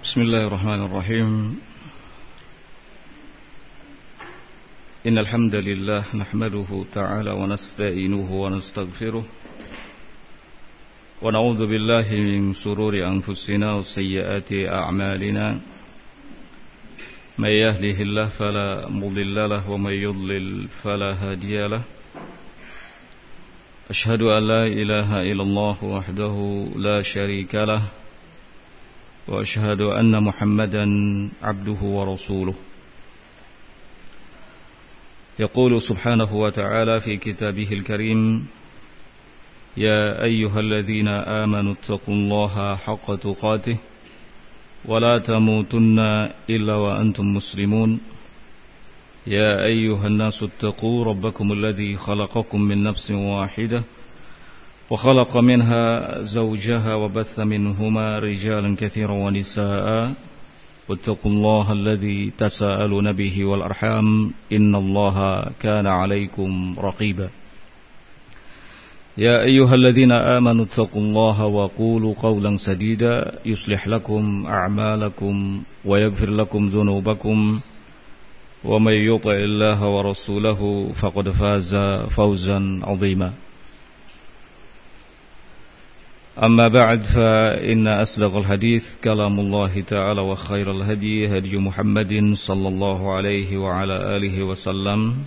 بسم الله الرحمن الرحيم إن الحمد لله نحمده تعالى ونستعينه ونستغفره ونعوذ بالله من شرور أنفسنا وسيئات أعمالنا من يهده الله فلا مضل له ومن يضلل فلا هادي له أشهد أن لا إله إلا الله وحده لا شريك له وأشهد أن محمدا عبده ورسوله يقول سبحانه وتعالى في كتابه الكريم يا أيها الذين آمنوا اتقوا الله حق تقاته ولا تموتن إلا وأنتم مسلمون يا أيها الناس اتقوا ربكم الذي خلقكم من نفس واحدة وخلق منها زوجها وبث منهما رجالا كثيرا ونساء واتقوا الله الذي تساءلون به والأرحام إن الله كان عليكم رقيبا يا أيها الذين آمنوا اتقوا الله وقولوا قولا سديدا يصلح لكم أعمالكم ويغفر لكم ذنوبكم ومن يطع الله ورسوله فقد فاز فوزا عظيما أما بعد فإن أصدق الحديث كلام الله تعالى وخير الهدي هدي محمد صلى الله عليه وعلى آله وسلم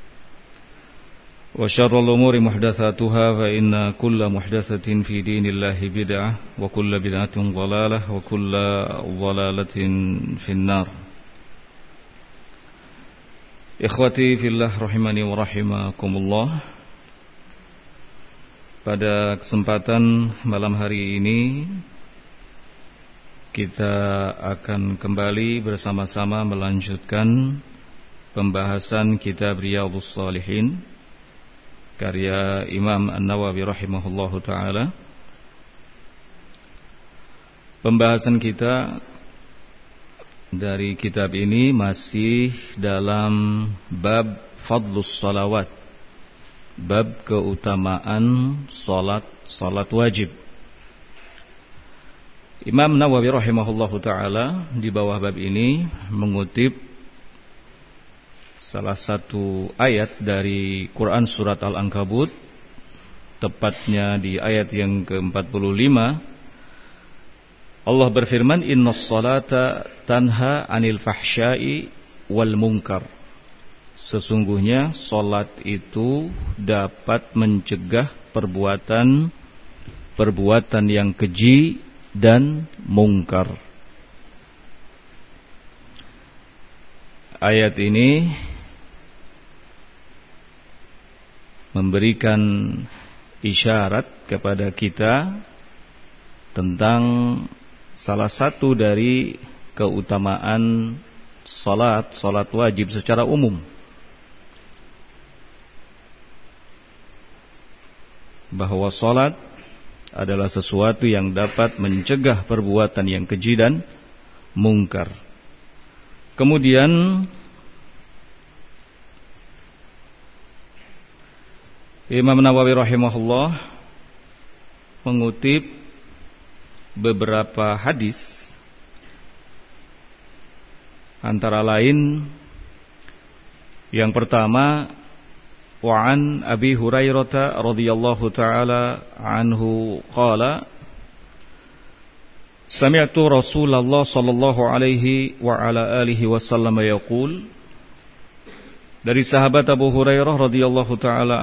وشر الأمور محدثاتها فإن كل محدثة في دين الله بدعة وكل بدعة ضلالة وكل ضلالة في النار. Ikhwati fillah rahimani wa rahimakumullah. Pada kesempatan malam hari ini kita akan kembali bersama-sama melanjutkan pembahasan kitab Riyadhus Shalihin karya Imam An-Nawawi rahimahullahu taala. Pembahasan kita dari kitab ini masih dalam bab fadlus salawat, bab keutamaan salat wajib. Imam Nawawi rahimahullahu taala di bawah bab ini mengutip salah satu ayat dari Quran surat Al-Ankabut, tepatnya di ayat yang ke-45. Allah berfirman, innas salata tanha anil fahsya'i wal munkar. Sesungguhnya salat itu dapat mencegah perbuatan yang keji dan mungkar. Ayat ini memberikan isyarat kepada kita tentang salah satu dari keutamaan salat wajib secara umum, bahwa salat adalah sesuatu yang dapat mencegah perbuatan yang keji dan mungkar. Kemudian Imam Nawawi rahimahullah mengutip beberapa hadis, antara lain yang pertama, وعن أبي هريرة رضي الله تعالى عنه قال سمعت رسول الله صلى الله عليه وعلى آله وسلم يقول. Dari sahabat Abu Hurairah radhiyallahu taala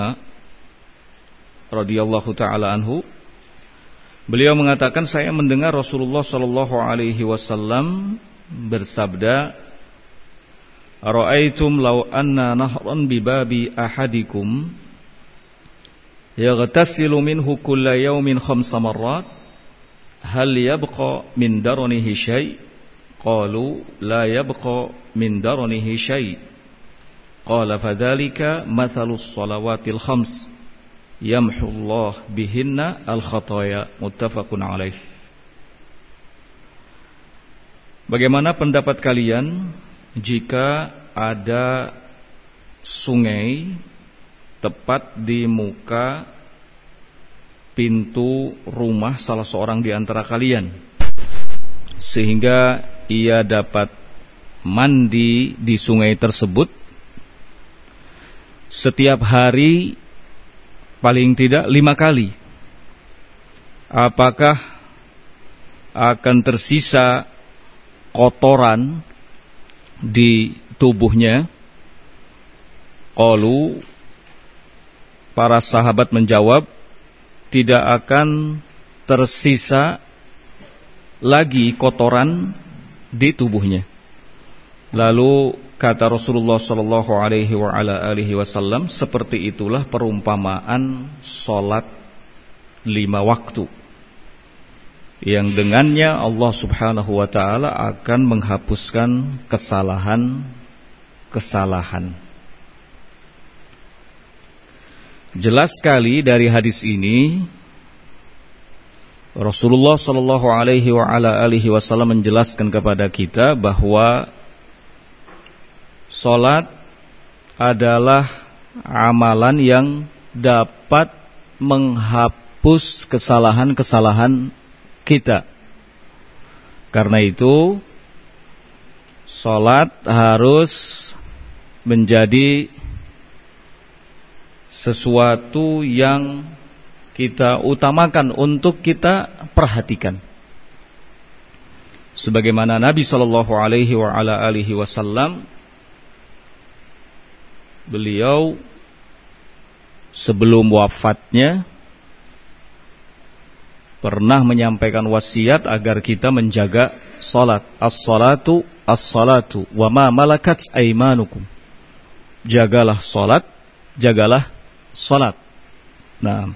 anhu, beliau mengatakan, saya mendengar Rasulullah sallallahu alaihi wasallam bersabda, Ara'aitum law anna nahran bibabi ahadikum yaghtasilu minhu kulla yawmin 5 marrat hal yabqa min daranihi syai'? Qalu la yabqa min daranihi syai'. Qala fadzalika mathalus salawatil 5 yamhu Allah bihinna al-khataya. Muttafaqun alaih. Bagaimana pendapat kalian jika ada sungai tepat di muka pintu rumah salah seorang di antara kalian, sehingga ia dapat mandi di sungai tersebut setiap hari paling tidak 5 kali, apakah akan tersisa kotoran di tubuhnya? Qalu, para sahabat menjawab, tidak akan tersisa lagi kotoran di tubuhnya. Lalu kata Rasulullah sallallahu alaihi wasallam, seperti itulah perumpamaan salat 5 waktu, yang dengannya Allah Subhanahu wa taala akan menghapuskan kesalahan-kesalahan. Jelas sekali dari hadis ini Rasulullah sallallahu alaihi wasallam menjelaskan kepada kita bahwa salat adalah amalan yang dapat menghapus kesalahan-kesalahan kita. Karena itu salat harus menjadi sesuatu yang kita utamakan untuk kita perhatikan. Sebagaimana Nabi sallallahu alaihi wasallam, beliau sebelum wafatnya pernah menyampaikan wasiat agar kita menjaga salat. As-salatu as-salatu wa ma malakat aymanukum. Jagalah salat, jagalah salat. Nah,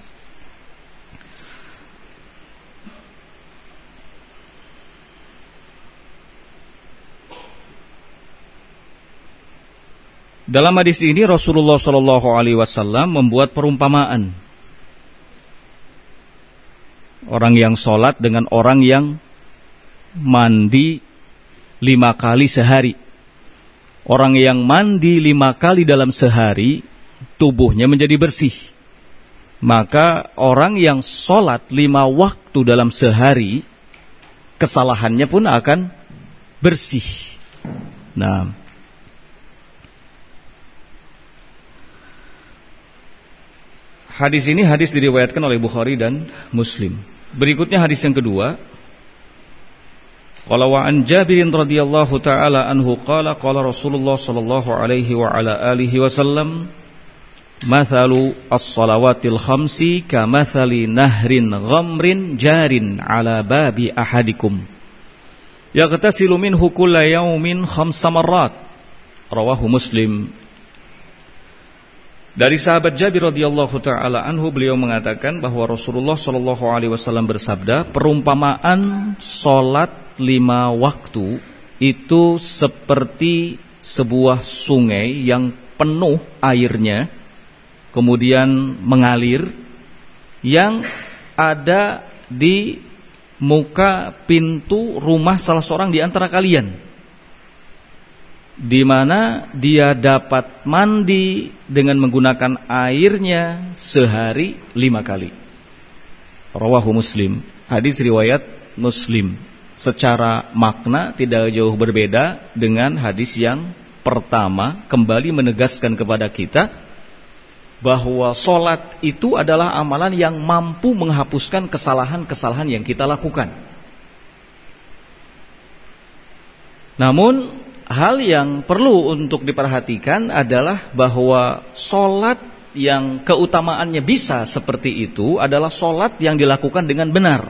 dalam hadis ini Rasulullah sallallahu alaihi wasallam membuat perumpamaan orang yang sholat dengan orang yang mandi 5 kali sehari. Orang yang mandi 5 kali dalam sehari, tubuhnya menjadi bersih. Maka orang yang sholat 5 waktu dalam sehari, kesalahannya pun akan bersih. Nah, hadis ini hadis diriwayatkan oleh Bukhari dan Muslim. Berikutnya hadis yang kedua. Qala wa an Jabir radhiyallahu taala anhu qala qala Rasulullah sallallahu alaihi wa ala alihi wasallam, mathalu as-salawatil khamsi kamathali nahrin ghamrin jarin ala babi ahadikum yaghtasilu minhu kulla yawmin 5 marrat. Rawahu Muslim. Dari sahabat Jabir radhiyallahu taala anhu, beliau mengatakan bahwa Rasulullah sallallahu alaihi wasallam bersabda, perumpamaan salat 5 waktu itu seperti sebuah sungai yang penuh airnya kemudian mengalir, yang ada di muka pintu rumah salah seorang di antara kalian, di mana dia dapat mandi dengan menggunakan airnya sehari 5 kali. Rawahu Muslim. Hadis riwayat Muslim. Secara makna tidak jauh berbeda dengan hadis yang pertama, kembali menegaskan kepada kita bahwa salat itu adalah amalan yang mampu menghapuskan kesalahan-kesalahan yang kita lakukan. Namun hal yang perlu untuk diperhatikan adalah bahwa salat yang keutamaannya bisa seperti itu adalah salat yang dilakukan dengan benar.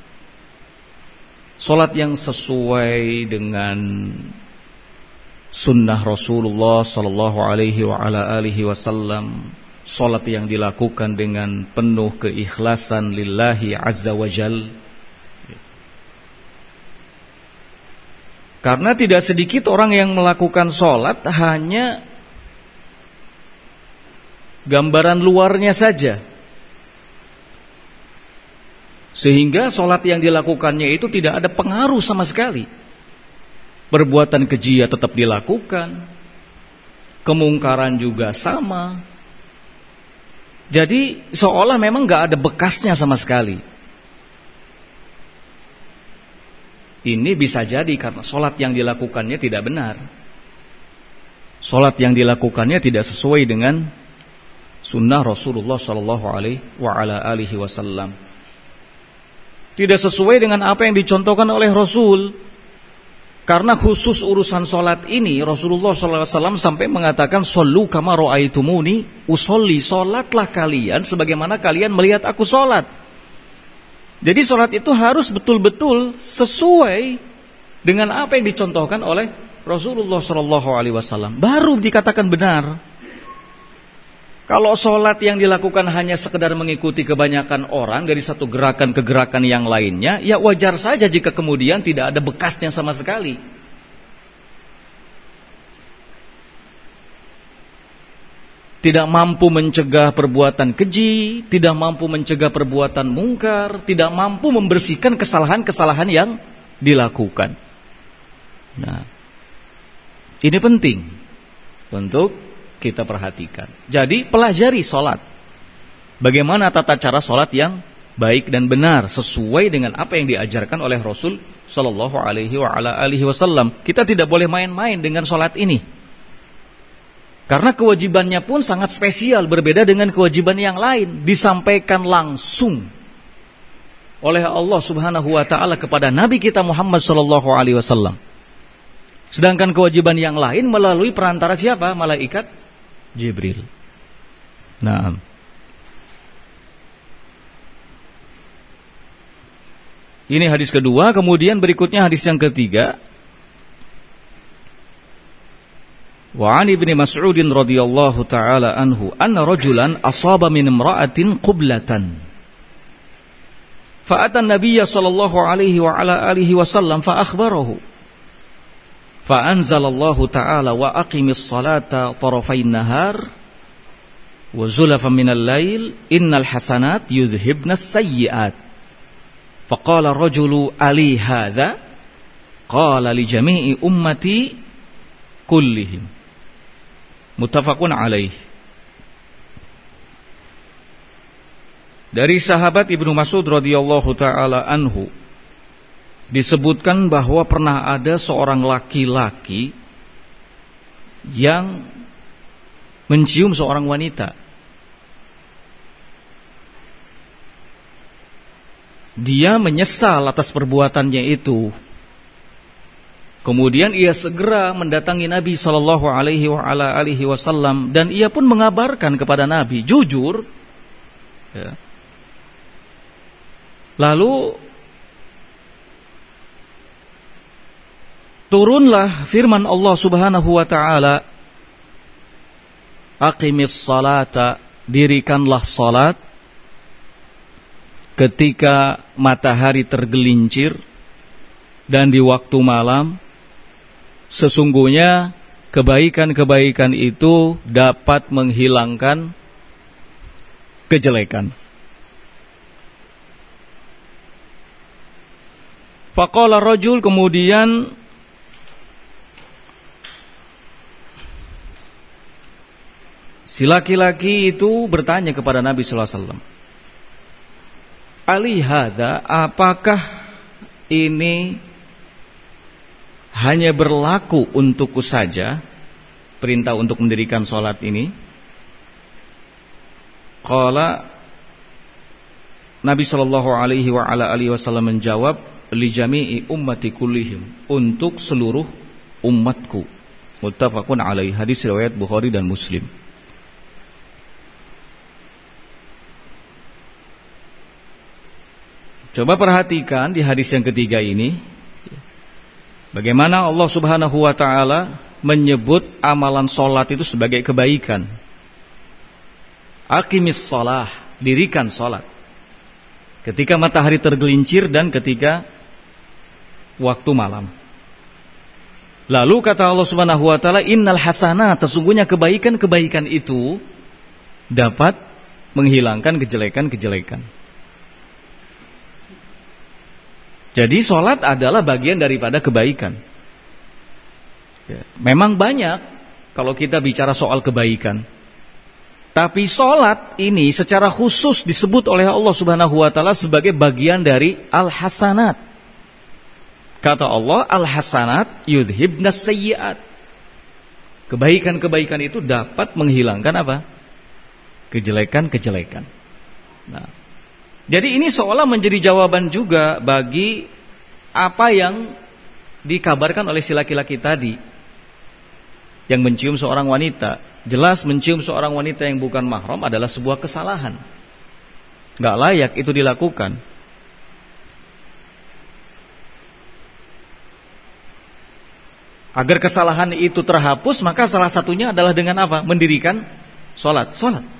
Salat yang sesuai dengan sunnah Rasulullah sallallahu alaihi wa ala alihi wasallam. Salat yang dilakukan dengan penuh keikhlasan lillahi azza wa jal. Karena tidak sedikit orang yang melakukan salat hanya gambaran luarnya saja, sehingga salat yang dilakukannya itu tidak ada pengaruh sama sekali. Perbuatan keji tetap dilakukan, kemungkaran juga sama. Jadi seolah memang gak ada bekasnya sama sekali. Ini bisa jadi karena sholat yang dilakukannya tidak benar. Sholat yang dilakukannya tidak sesuai dengan sunnah Rasulullah sallallahu alaihi wasallam. Tidak sesuai dengan apa yang dicontohkan oleh Rasul. Karena khusus urusan sholat ini Rasulullah sallallahu alaihi wasallam sampai mengatakan shollu kama ra'aitumuni usolli, sholatlah kalian sebagaimana kalian melihat aku sholat. Jadi sholat itu harus betul-betul sesuai dengan apa yang dicontohkan oleh Rasulullah sallallahu alaihi wasallam, baru dikatakan benar. Kalau sholat yang dilakukan hanya sekedar mengikuti kebanyakan orang dari satu gerakan ke gerakan yang lainnya, ya wajar saja jika kemudian tidak ada bekasnya sama sekali. Tidak mampu mencegah perbuatan keji, tidak mampu mencegah perbuatan mungkar, tidak mampu membersihkan kesalahan-kesalahan yang dilakukan. Nah, ini penting untuk kita perhatikan. Jadi pelajari sholat. Bagaimana tata cara sholat yang baik dan benar sesuai dengan apa yang diajarkan oleh Rasul Sallallahu Alaihi Wasallam. Kita tidak boleh main-main dengan sholat ini, karena kewajibannya pun sangat spesial, berbeda dengan kewajiban yang lain. Disampaikan langsung oleh Allah Subhanahu Wa Taala kepada Nabi kita Muhammad Sallallahu Alaihi Wasallam. Sedangkan kewajiban yang lain melalui perantara siapa? Malaikat Jibril. Nah, ini hadis kedua. Kemudian berikutnya hadis yang ketiga. Wa 'an Ibnu Mas'ud radhiyallahu taala anhu anna rajulan asaba min imra'atin qiblatan. Fa ata an-nabiy sallallahu alaihi wa ala alihi wasallam fa akhbarahu. فأنزل الله تعالى وأقم الصلاة طرفي النهار وزلفا من الليل إن الحسنات يذهبن السيئات فقال الرجل ألي هذا قال لجميع أمتي كلهم متفق عليه. Dari sahabat Ibnu Mas'ud radhiyallahu taala anhu disebutkan bahwa pernah ada seorang laki-laki yang mencium seorang wanita. Dia menyesal atas perbuatannya itu. Kemudian ia segera mendatangi Nabi sallallahu alaihi wasallam dan ia pun mengabarkan kepada Nabi jujur. Ya. Lalu turunlah firman Allah Subhanahu wa taala, aqimis salata, dirikanlah salat ketika matahari tergelincir dan di waktu malam. Sesungguhnya kebaikan-kebaikan itu dapat menghilangkan kejelekan. Faqala rajul, kemudian si laki-laki itu bertanya kepada Nabi sallallahu alaihi wasallam, "Ali hadza, apakah ini hanya berlaku untukku saja, perintah untuk mendirikan salat ini?" Qala, Nabi sallallahu alaihi wasallam menjawab, "Li jami'i ummati kullihim," untuk seluruh umatku. Muttafaqun alaihi, hadis riwayat Bukhari dan Muslim. Coba perhatikan di hadis yang ketiga ini, bagaimana Allah Subhanahu wa taala menyebut amalan salat itu sebagai kebaikan. Aqimis shalah, dirikan salat ketika matahari tergelincir dan ketika waktu malam. Lalu kata Allah Subhanahu wa taala, innal hasanat, sesungguhnya kebaikan-kebaikan itu dapat menghilangkan kejelekan-kejelekan. Jadi sholat adalah bagian daripada kebaikan. Memang banyak kalau kita bicara soal kebaikan. Tapi sholat ini secara khusus disebut oleh Allah Subhanahu wa taala sebagai bagian dari al-hasanat. Kata Allah, al-hasanat yudhibnas sayyi'at. Kebaikan-kebaikan itu dapat menghilangkan apa? Kejelekan-kejelekan. Nah, jadi ini seolah menjadi jawaban juga bagi apa yang dikabarkan oleh si laki-laki tadi yang mencium seorang wanita. Jelas mencium seorang wanita yang bukan mahram adalah sebuah kesalahan. Gak layak itu dilakukan. Agar kesalahan itu terhapus, maka salah satunya adalah dengan apa? Mendirikan sholat.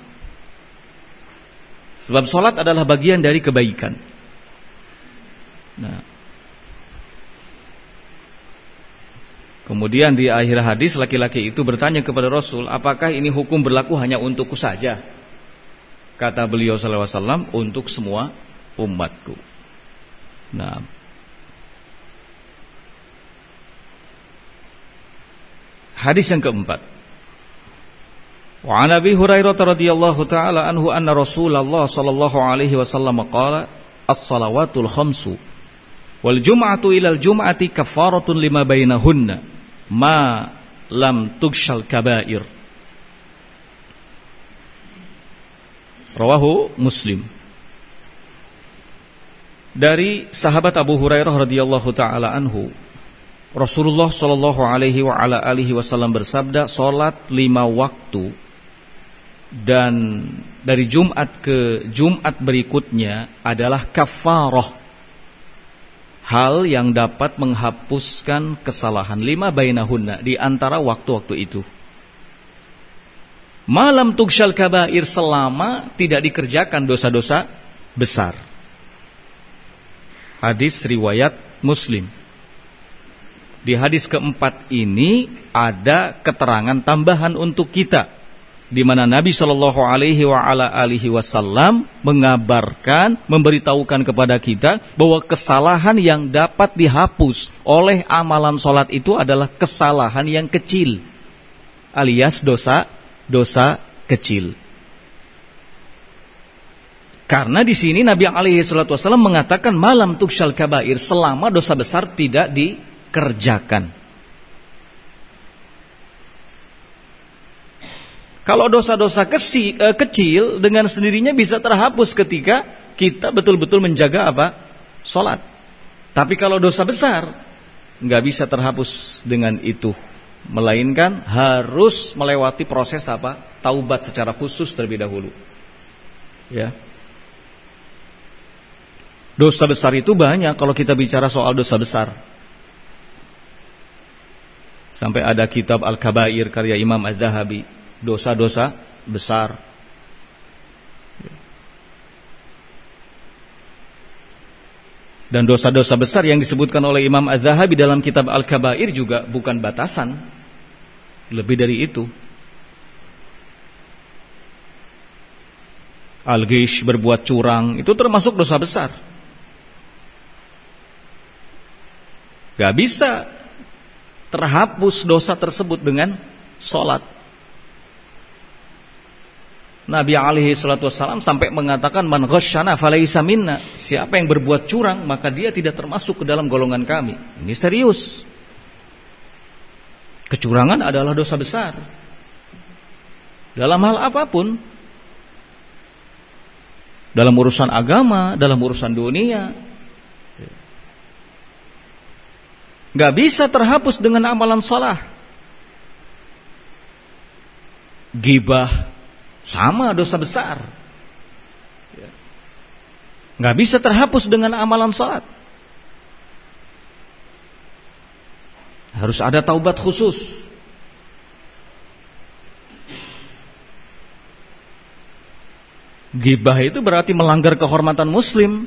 Sebab sholat adalah bagian dari kebaikan. Nah, kemudian di akhir hadis laki-laki itu bertanya kepada Rasul, apakah ini hukum berlaku hanya untukku saja? Kata beliau sallallahu alaihi wasallam, untuk semua umatku. Nah, hadis yang keempat. Wa an Abi Hurairah radhiyallahu taala anhu anna Rasulullah sallallahu alaihi wasallam qala as-salawatul khamsu wal jum'atu ilal jum'ati kafaratun lima bainahunna ma lam tughshal kabair. Rawahu Muslim. Dari sahabat Abu Hurairah radhiyallahu taala anhu, Rasulullah sallallahu alaihi wa ala alihi wasallam bersabda, salat 5 waktu dan dari Jumat ke Jumat berikutnya adalah kafarah, hal yang dapat menghapuskan kesalahan lima bainahunna, di antara waktu-waktu itu. Malam tughshal kabair, selama tidak dikerjakan dosa-dosa besar. Hadis riwayat Muslim. Di hadis keempat ini ada keterangan tambahan untuk kita, di mana Nabi Shallallahu Alaihi Wasallam mengabarkan, memberitahukan kepada kita bahwa kesalahan yang dapat dihapus oleh amalan sholat itu adalah kesalahan yang kecil, alias dosa kecil. Karena di sini Nabi Alaihi Wasallam mengatakan malam tughshal kabair, selama dosa besar tidak dikerjakan. Kalau dosa-dosa kecil dengan sendirinya bisa terhapus ketika kita betul-betul menjaga apa? Sholat. Tapi kalau dosa besar nggak bisa terhapus dengan itu, melainkan harus melewati proses apa? Taubat secara khusus terlebih dahulu. Ya. Dosa besar itu banyak kalau kita bicara soal dosa besar. Sampai ada kitab Al-Kabair karya Imam Az-Zahabi, dosa-dosa besar. Dan dosa-dosa besar yang disebutkan oleh Imam Az-Zahabi dalam kitab Al-Kabair juga bukan batasan, lebih dari itu. Al-Ghish, berbuat curang, itu termasuk dosa besar. Gak bisa terhapus dosa tersebut dengan sholat. Nabi alaihi salatu wassalam sampai mengatakan, man ghasyana falaysa minna, siapa yang berbuat curang maka dia tidak termasuk ke dalam golongan kami. Ini serius. Kecurangan adalah dosa besar dalam hal apapun, dalam urusan agama, dalam urusan dunia. Gak bisa terhapus dengan amalan salah. Ghibah sama dosa besar, gak bisa terhapus dengan amalan salat. Harus ada taubat khusus. Ghibah itu berarti melanggar kehormatan muslim.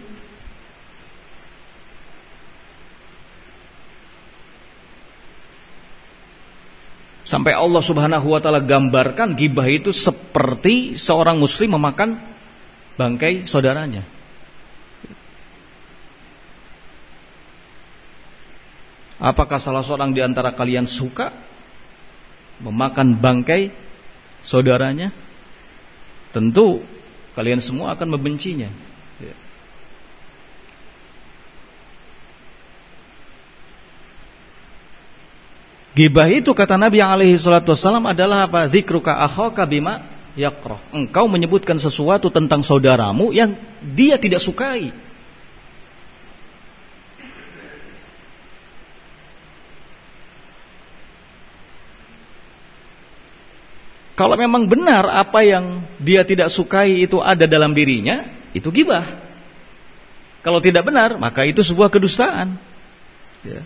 Sampai Allah subhanahu wa ta'ala gambarkan ghibah itu seperti seorang muslim memakan bangkai saudaranya. Apakah salah seorang di antara kalian suka memakan bangkai saudaranya? Tentu kalian semua akan membencinya. Ghibah itu kata Nabi alaihi salatu wasallam adalah apa? Dzikruka akhaka bima yakrah. Engkau menyebutkan sesuatu tentang saudaramu yang dia tidak sukai. Kalau memang benar apa yang dia tidak sukai itu ada dalam dirinya, itu ghibah. Kalau tidak benar, maka itu sebuah kedustaan. Ya.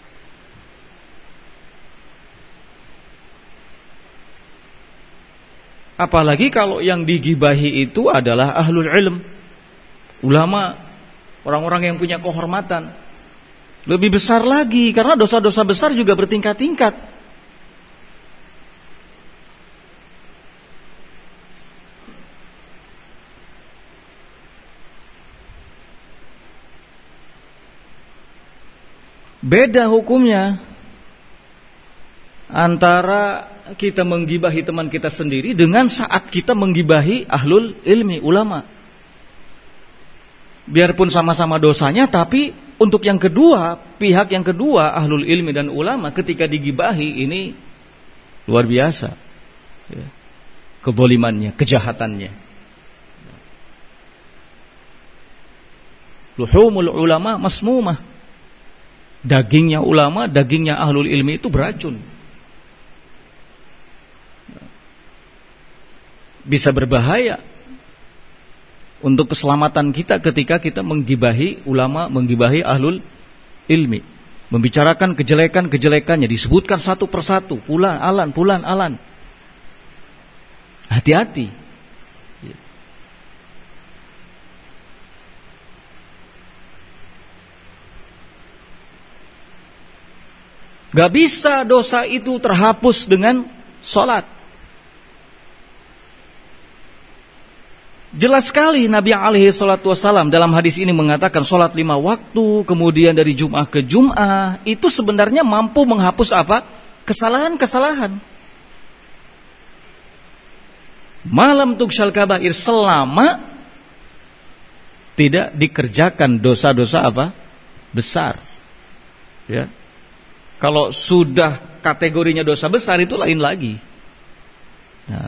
Apalagi kalau yang digibahi itu adalah ahlul ilm, ulama, orang-orang yang punya kehormatan. Lebih besar lagi, karena dosa-dosa besar juga bertingkat-tingkat. Beda hukumnya antara kita menggibahi teman kita sendiri dengan saat kita menggibahi ahlul ilmi, ulama. Biarpun sama-sama dosanya, tapi untuk yang kedua, pihak yang kedua, ahlul ilmi dan ulama, ketika digibahi ini luar biasa ya, kezalimannya, kejahatannya. Luhumul ulama masmumah. Dagingnya ulama, dagingnya ahlul ilmi itu beracun. Bisa berbahaya untuk keselamatan kita ketika kita menggibahi ulama, menggibahi ahlul ilmi, membicarakan kejelekan-kejelekannya, disebutkan satu persatu, fulan alan. Hati-hati. Gak bisa dosa itu terhapus dengan sholat. Jelas sekali Nabi alaihi salatu wasallam dalam hadis ini mengatakan sholat 5 waktu, kemudian dari Jum'ah ke Jum'ah, itu sebenarnya mampu menghapus apa? Kesalahan-kesalahan. Malam tuksyal kabair, selama tidak dikerjakan dosa-dosa apa? Besar. Ya. Kalau sudah kategorinya dosa besar itu lain lagi. Nah.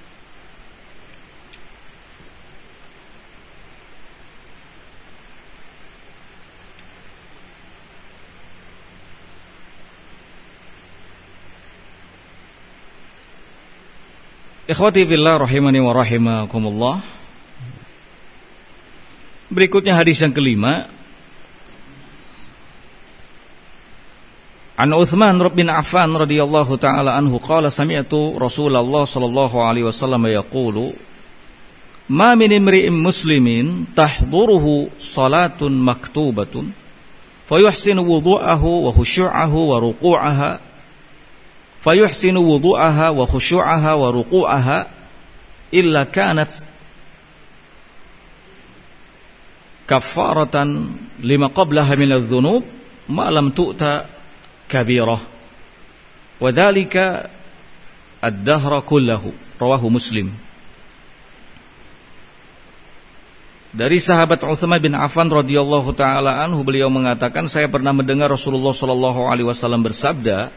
Ikhwati fillah rahimani wa rahimakumullah. Berikutnya hadis yang kelima. An Uthman bin Affan radhiyallahu ta'ala anhu qala sami'tu Rasulullah sallallahu alaihi wasallam yaqulu ma min imri'in muslimin tahduruhu salatun maktubatun fayuhsinu wudu'ahu wa khushu'ahu wa ruku'aha fayuhsinu wudu'aha wa khushu'aha wa ruku'aha illa kanat kaffaratan lima qablaha min adh-dhunub ma lam tu'ta kabirah wa dzalika ad-dahra kullahu, rawahu Muslim. Dari sahabat Utsman bin Affan radhiyallahu taala anhu, beliau mengatakan, saya pernah mendengar Rasulullah sallallahu alaihi wasallam bersabda,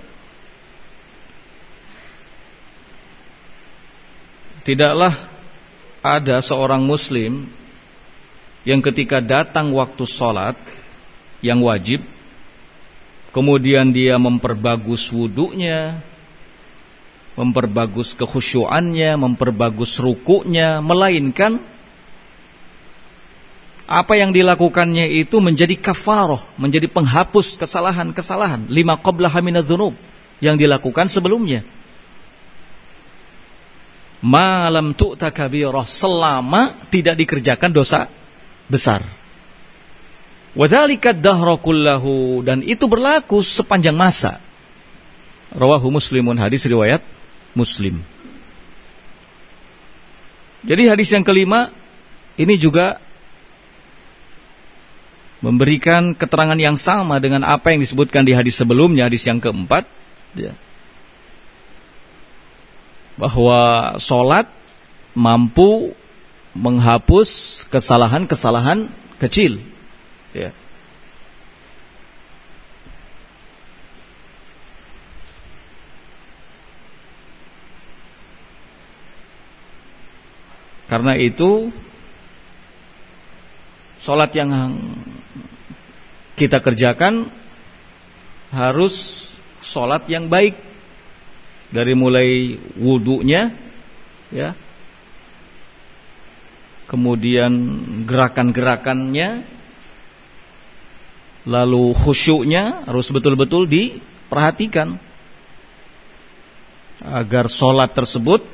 tidaklah ada seorang muslim yang ketika datang waktu salat yang wajib, kemudian dia memperbagus wudunya, memperbagus kekhusyuannya, memperbagus rukuknya, melainkan apa yang dilakukannya itu menjadi kafarah, menjadi penghapus kesalahan-kesalahan lima qablaha minadz-dzunub yang dilakukan sebelumnya. Ma lam tu'ta kabirah, selama tidak dikerjakan dosa besar. Wa dzalika ad-dahra kullahu, dan itu berlaku sepanjang masa. Rawahu Muslimun, hadis riwayat Muslim. Jadi hadis yang kelima ini juga memberikan keterangan yang sama dengan apa yang disebutkan di hadis sebelumnya, hadis yang keempat, ya, bahwa sholat mampu menghapus kesalahan-kesalahan kecil. Ya. Karena itu sholat yang kita kerjakan harus sholat yang baik, dari mulai wudunya, ya, kemudian gerakan-gerakannya, lalu khusyuknya harus betul-betul diperhatikan agar sholat tersebut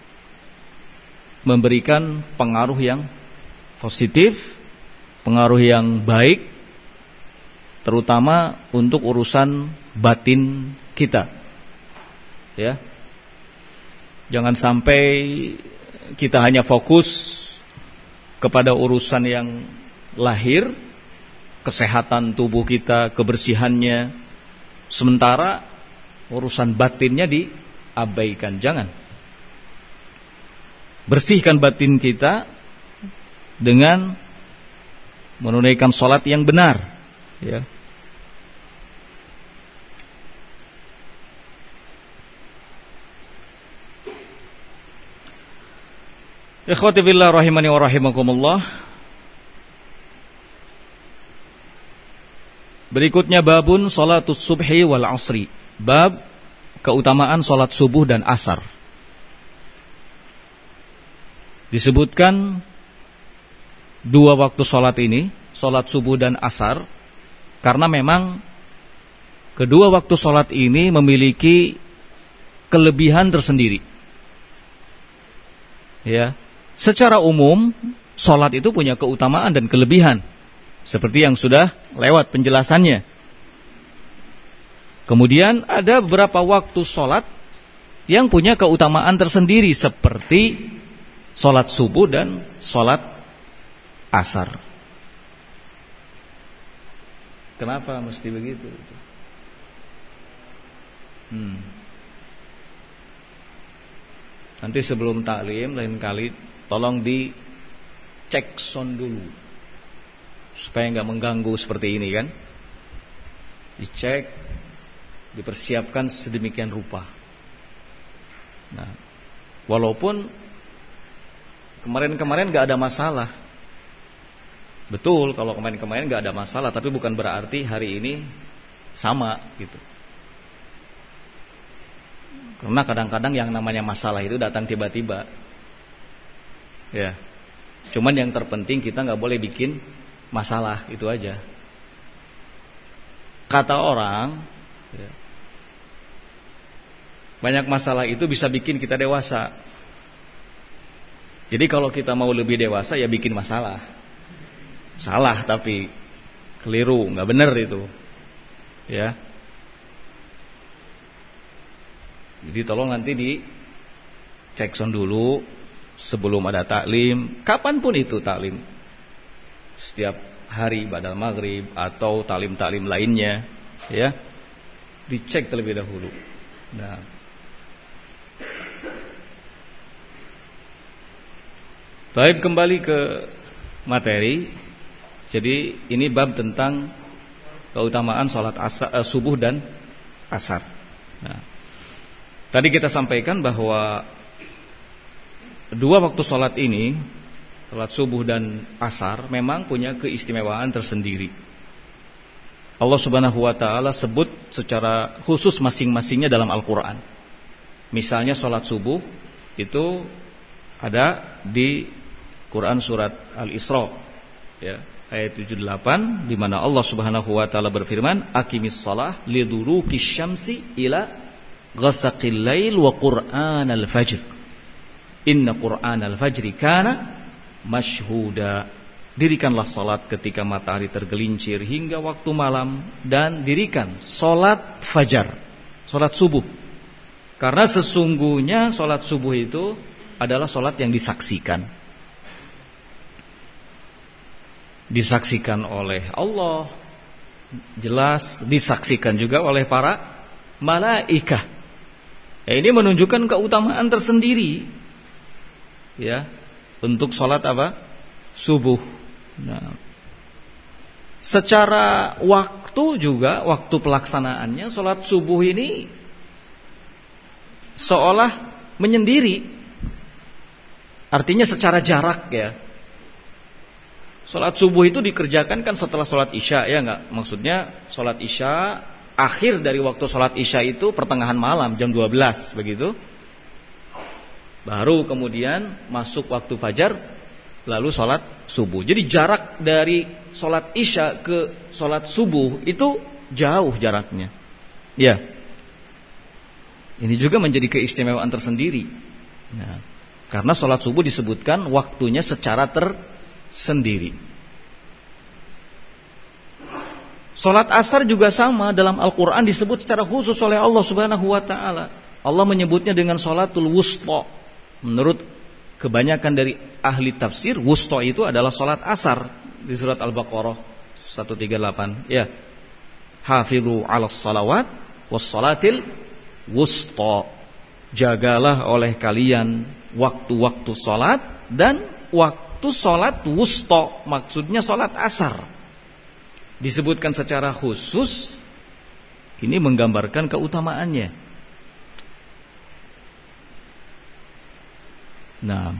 memberikan pengaruh yang positif, pengaruh yang baik, terutama untuk urusan batin kita. Ya. Jangan sampai kita hanya fokus kepada urusan yang lahir, kesehatan tubuh kita, kebersihannya, sementara urusan batinnya diabaikan. Jangan. Bersihkan batin kita dengan menunaikan sholat yang benar, ya. Ikhwati fillah rahimani wa rahimakumullah. Berikutnya babun sholatus subhi wal asri. Bab keutamaan sholat subuh dan asar. Disebutkan dua waktu sholat ini, sholat subuh dan asar, karena memang kedua waktu sholat ini memiliki kelebihan tersendiri. Ya, secara umum sholat itu punya keutamaan dan kelebihan, seperti yang sudah lewat penjelasannya. Kemudian ada beberapa waktu sholat yang punya keutamaan tersendiri, seperti sholat subuh dan sholat asar. Kenapa mesti begitu? Nanti sebelum taklim, lain kali tolong dicek sound dulu, supaya nggak mengganggu seperti ini kan. Dicek, dipersiapkan sedemikian rupa. Nah, walaupun kemarin-kemarin nggak ada masalah. Betul, kalau kemarin-kemarin nggak ada masalah, tapi bukan berarti hari ini sama gitu. Karena kadang-kadang yang namanya masalah itu datang tiba-tiba. Ya. Cuman yang terpenting kita nggak boleh bikin masalah, itu aja. Kata orang, ya, banyak masalah itu bisa bikin kita dewasa. Jadi kalau kita mau lebih dewasa ya bikin masalah. Salah tapi keliru, nggak benar itu. Ya. Jadi tolong nanti dicek sound dulu sebelum ada taklim, kapanpun itu taklim, setiap hari badal maghrib atau taklim-taklim lainnya, ya, dicek terlebih dahulu. Nah, baik, kembali ke materi. Jadi ini bab tentang keutamaan sholat subuh dan asar. Nah, tadi kita sampaikan bahwa dua waktu sholat ini, sholat subuh dan asar, memang punya keistimewaan tersendiri. Allah Subhanahu wa ta'ala sebut secara khusus masing-masingnya dalam Al-Quran. Misalnya sholat subuh itu ada di Quran surat Al-Isra, ya, ayat 78, di mana Allah Subhanahu wa ta'ala berfirman, aqimis shalah liduluki syamsi ila ghasaqil lail wa qur'anal fajr inna qur'anal fajri kana mashhuda. Dirikanlah salat ketika matahari tergelincir hingga waktu malam, dan dirikan salat fajar, salat subuh, karena sesungguhnya salat subuh itu adalah salat yang disaksikan oleh Allah, jelas disaksikan juga oleh para malaikah. Ya, ini menunjukkan keutamaan tersendiri, ya, untuk sholat apa? Subuh. Nah, secara waktu juga, waktu pelaksanaannya sholat subuh ini seolah menyendiri. Artinya secara jarak ya. Sholat subuh itu dikerjakan kan setelah sholat isya, ya enggak? Maksudnya sholat isya, akhir dari waktu sholat isya itu pertengahan malam, jam 12 begitu. Baru kemudian masuk waktu fajar, lalu sholat subuh. Jadi jarak dari sholat isya ke sholat subuh itu jauh jaraknya. Ya. Ini juga menjadi keistimewaan tersendiri. Nah, karena sholat subuh disebutkan waktunya secara tersendiri. Sholat asar juga sama, dalam Al-Quran disebut secara khusus oleh Allah Subhanahu wa ta'ala. Allah menyebutnya dengan sholatul wusta. Menurut kebanyakan dari ahli tafsir, wusta itu adalah sholat asar. Di surat Al-Baqarah 138. Ya. Hafidhu 'alas salawat was salatil wusta. Jagalah oleh kalian waktu-waktu sholat dan waktu sholat wusta, maksudnya sholat asar. Disebutkan secara khusus, ini menggambarkan keutamaannya. Nah,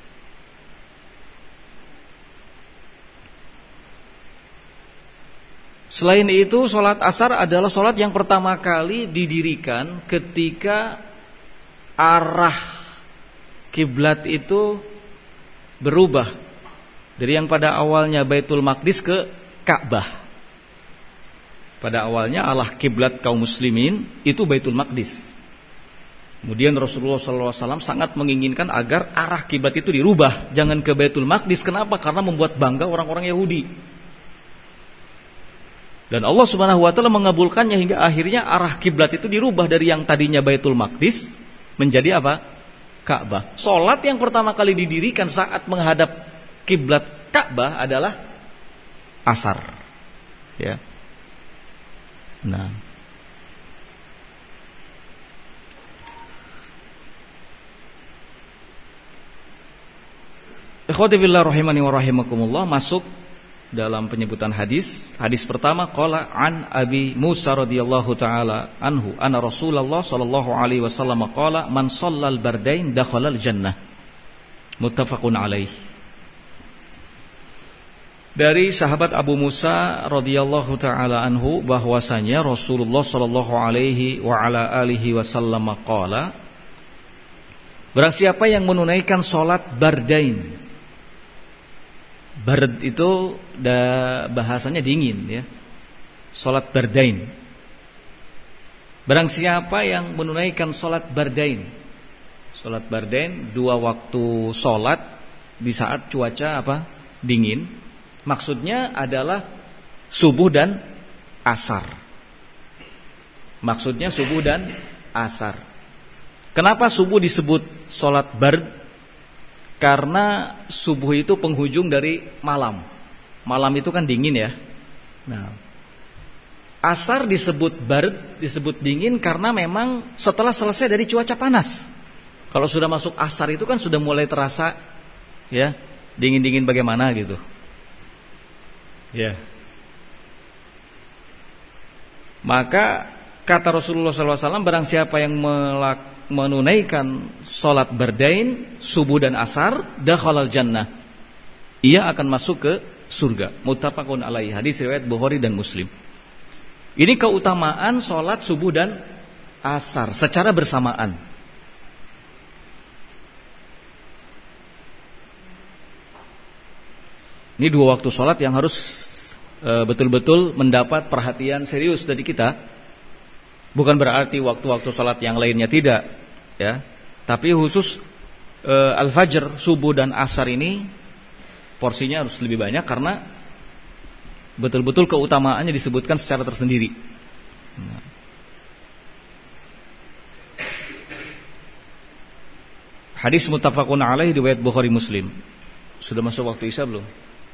selain itu sholat asar adalah sholat yang pertama kali didirikan ketika arah kiblat itu berubah dari yang pada awalnya Baitul Maqdis ke Ka'bah. Pada awalnya arah kiblat kaum muslimin itu Baitul Maqdis. Kemudian Rasulullah SAW sangat menginginkan agar arah kiblat itu dirubah, jangan ke Baitul Maqdis. Kenapa? Karena membuat bangga orang-orang Yahudi. Dan Allah Subhanahu wa taala mengabulkannya hingga akhirnya arah kiblat itu dirubah dari yang tadinya Baitul Maqdis menjadi apa? Ka'bah. Salat yang pertama kali didirikan saat menghadap kiblat Ka'bah adalah asar. Ya. Nah. Ikhwati fillah rahimani wa rahimakumullah, masuk dalam penyebutan hadis. Hadis pertama, qala an Abi Musa radhiyallahu taala anhu anna Rasulullah sallallahu alaihi wasallam qala man shallal bardain dakhalal jannah. Muttafaqun alaih. Dari sahabat Abu Musa radhiyallahu taala anhu bahwasanya Rasulullah sallallahu alaihi wa ala alihi wasallam qala, barang siapa yang menunaikan salat bardain. Bard itu bahasanya dingin ya. Salat bardain. Barang siapa yang menunaikan salat bardain. Salat bardain 2 waktu salat di saat cuaca apa? Dingin. Maksudnya adalah subuh dan asar. Maksudnya subuh dan asar. Kenapa subuh disebut salat bard? Karena subuh itu penghujung dari malam. Malam itu kan dingin ya. Nah, asar disebut bard, disebut dingin karena memang setelah selesai dari cuaca panas. Kalau sudah masuk asar itu kan sudah mulai terasa ya, dingin-dingin bagaimana gitu. Ya. Maka kata Rasulullah SAW, barang siapa yang menunaikan sholat bardain, subuh dan asar, dakhalal jannah, ia akan masuk ke surga. Muttafaqun alaihi. Hadis riwayat Bukhari dan Muslim. Ini keutamaan sholat subuh dan asar secara bersamaan. Ini 2 waktu sholat yang harus betul-betul mendapat perhatian serius dari kita. Bukan berarti waktu-waktu salat yang lainnya tidak, ya. Tapi khusus al-fajr, subuh dan asar ini porsinya harus lebih banyak karena betul-betul keutamaannya disebutkan secara tersendiri. Hadis muttafaqun alaihi riwayat Bukhari Muslim. Sudah masuk waktu Isya belum?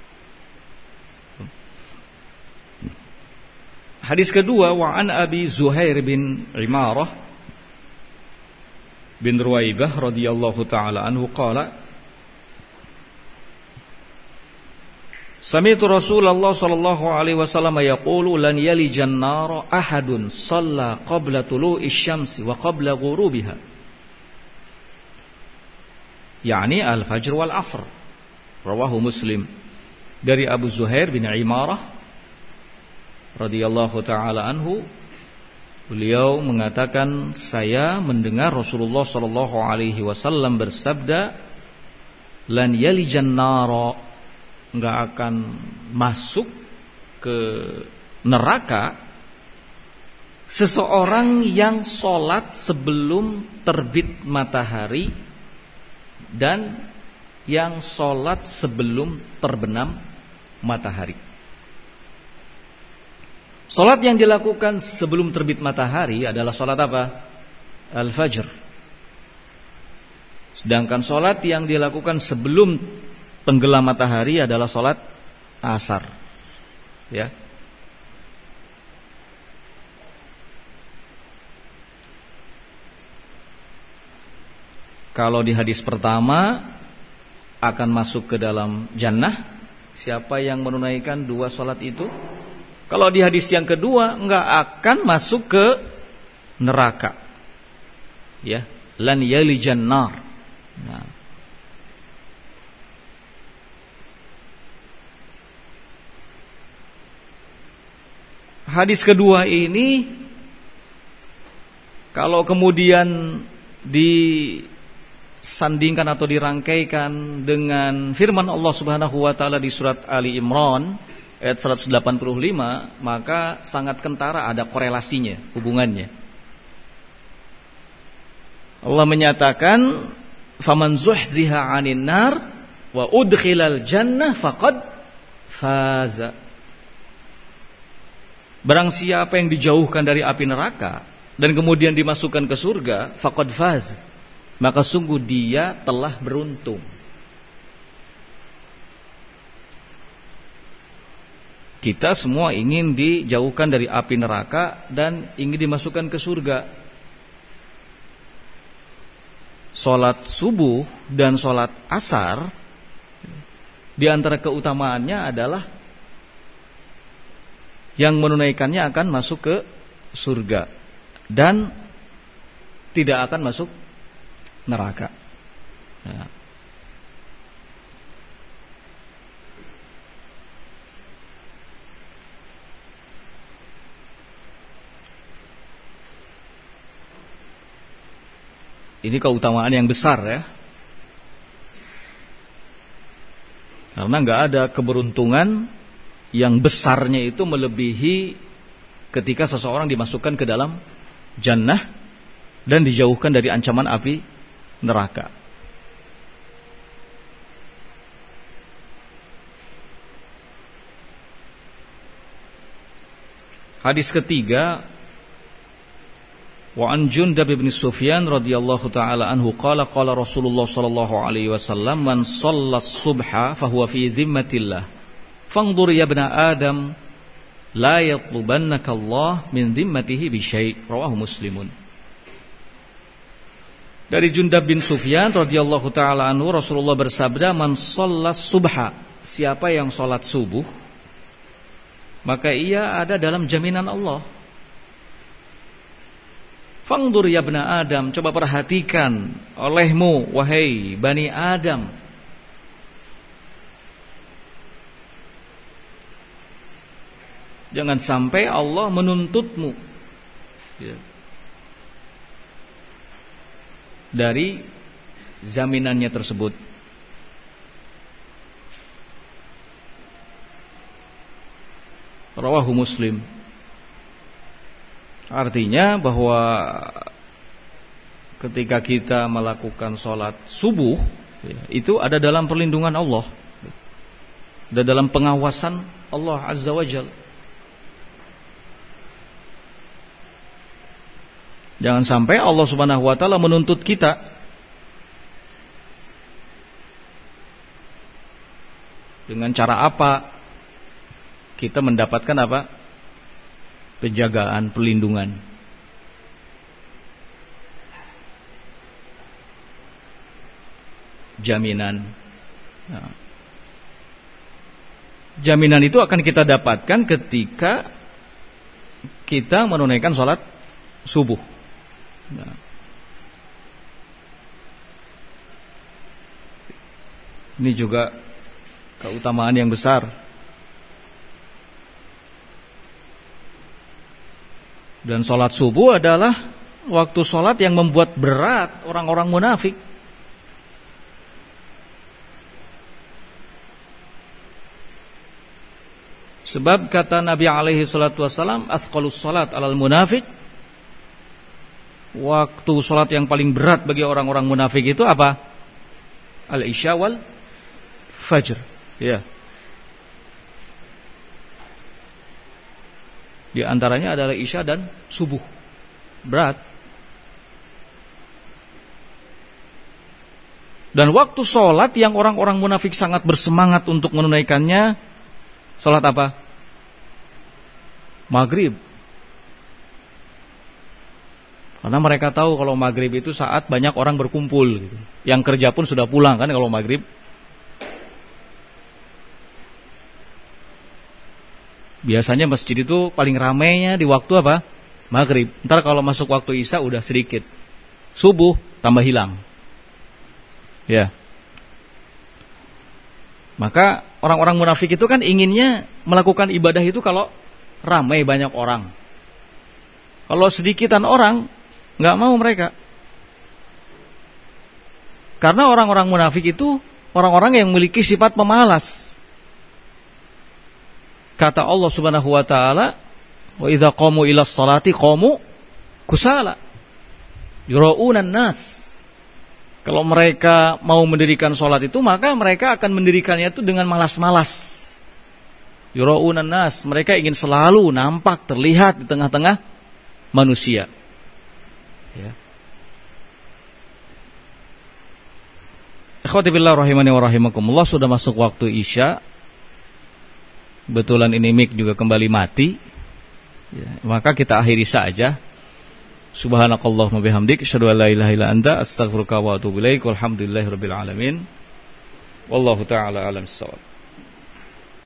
Hadis kedua, wa an Abi Zuhair bin Imarah bin Ruwaibah radhiyallahu taala anhu qala, sami'tu Rasulullah sallallahu alaihi wasallam yaqulu lan yalijan nar ahadun shalla qabla tulu'i syamsi wa qabla ghurubiha. yakni al-fajr wal asr. Rawahu Muslim. Dari Abu Zuhair bin Imarah radhiyallahu taala anhu, beliau mengatakan, saya mendengar Rasulullah sallallahu alaihi wasallam bersabda, lan yalijan nara, enggak akan masuk ke neraka seseorang yang sholat sebelum terbit matahari dan yang sholat sebelum terbenam matahari. Sholat yang dilakukan sebelum terbit matahari adalah sholat apa? Al-fajr. Sedangkan sholat yang dilakukan sebelum tenggelam matahari adalah sholat asar. Ya. Kalau di hadis pertama akan masuk ke dalam jannah siapa yang menunaikan dua sholat itu. Kalau di hadis yang kedua enggak akan masuk ke neraka. Ya, lan yalijan nar. Nah. Hadis kedua ini kalau kemudian disandingkan atau dirangkaikan dengan firman Allah Subhanahu wa taala di surat Ali Imran ayat 185, maka sangat kentara ada korelasinya, hubungannya. Allah menyatakan, "Faman zuhziha 'anil nar wa udkhilal jannah faqad faza." Barang siapa yang dijauhkan dari api neraka dan kemudian dimasukkan ke surga, faqad faz, maka sungguh dia telah beruntung. Kita semua ingin dijauhkan dari api neraka dan ingin dimasukkan ke surga. Salat subuh dan salat asar di antara keutamaannya adalah yang menunaikannya akan masuk ke surga dan tidak akan masuk neraka. Ya. Ini keutamaan yang besar ya. Karena nggak ada keberuntungan yang besarnya itu melebihi ketika seseorang dimasukkan ke dalam jannah dan dijauhkan dari ancaman api neraka. Hadis ketiga, wa an Jundab bin Sufyan radhiyallahu taala anhu qala qala Rasulullah sallallahu alaihi wasallam, man shalla subha fa huwa fi dhimmatillah fanzur ya ibna adam la yatlubannaka Allah min dhimmatihi bi syai'. Rawahu Muslimun. Dari Jundab bin Sufyan radhiyallahu taala anhu, Rasulullah bersabda, man shalla subha, siapa yang salat subuh maka ia ada dalam jaminan Allah. Fangdur ya bna Adam, coba perhatikan olehmu wahai Bani Adam. Jangan sampai Allah menuntutmu ya, dari jaminannya tersebut. Rawahu Muslim. Artinya bahwa ketika kita melakukan sholat subuh ya, itu ada dalam perlindungan Allah, ada dalam pengawasan Allah Azza wa Jalla. Jangan sampai Allah Subhanahu wa taala menuntut kita dengan cara apa kita mendapatkan apa? Penjagaan, perlindungan. Jaminan. Nah. Jaminan itu akan kita dapatkan ketika kita menunaikan sholat subuh. Nah. Ini juga keutamaan yang besar. Dan sholat subuh adalah waktu sholat yang membuat berat orang-orang munafik. Sebab kata Nabi alaihi salatu wassalam, athqalus salat alal munafik, waktu salat yang paling berat bagi orang-orang munafik itu apa? Al-isya wal fajr. Ya. Di antaranya adalah isya dan subuh. Berat. Dan waktu salat yang orang-orang munafik sangat bersemangat untuk menunaikannya, salat apa? Maghrib. Karena mereka tahu kalau maghrib itu saat banyak orang berkumpul gitu. Yang kerja pun sudah pulang kan kalau maghrib. Biasanya masjid itu paling ramainya di waktu apa? Maghrib. Ntar kalau masuk waktu isya udah sedikit. Subuh tambah hilang. Ya. Maka orang-orang munafik itu kan inginnya melakukan ibadah itu kalau ramai banyak orang. Kalau sedikitan orang, nggak mau mereka. Karena orang-orang munafik itu orang-orang yang memiliki sifat pemalas. Kata Allah Subhanahu wa taala, "Wa idza qamu ilas salati qamu kusala yuraunan nas." Kalau mereka mau mendirikan salat itu, maka mereka akan mendirikannya itu dengan malas-malas. Yuraunan nas, mereka ingin selalu nampak, terlihat di tengah-tengah manusia. Ya. Ikhwati billah rahimani wa rahimakumullah, sudah masuk waktu isya. Betulan ini mic juga kembali mati. Ya, maka kita akhiri saja. Subhanakallahumma bihamdik, asyhadu an la ilaha illa anta, astaghfiruka wa atubu ilaik. Walhamdulillahirabbil alamin. Wallahu taala alam bissawab.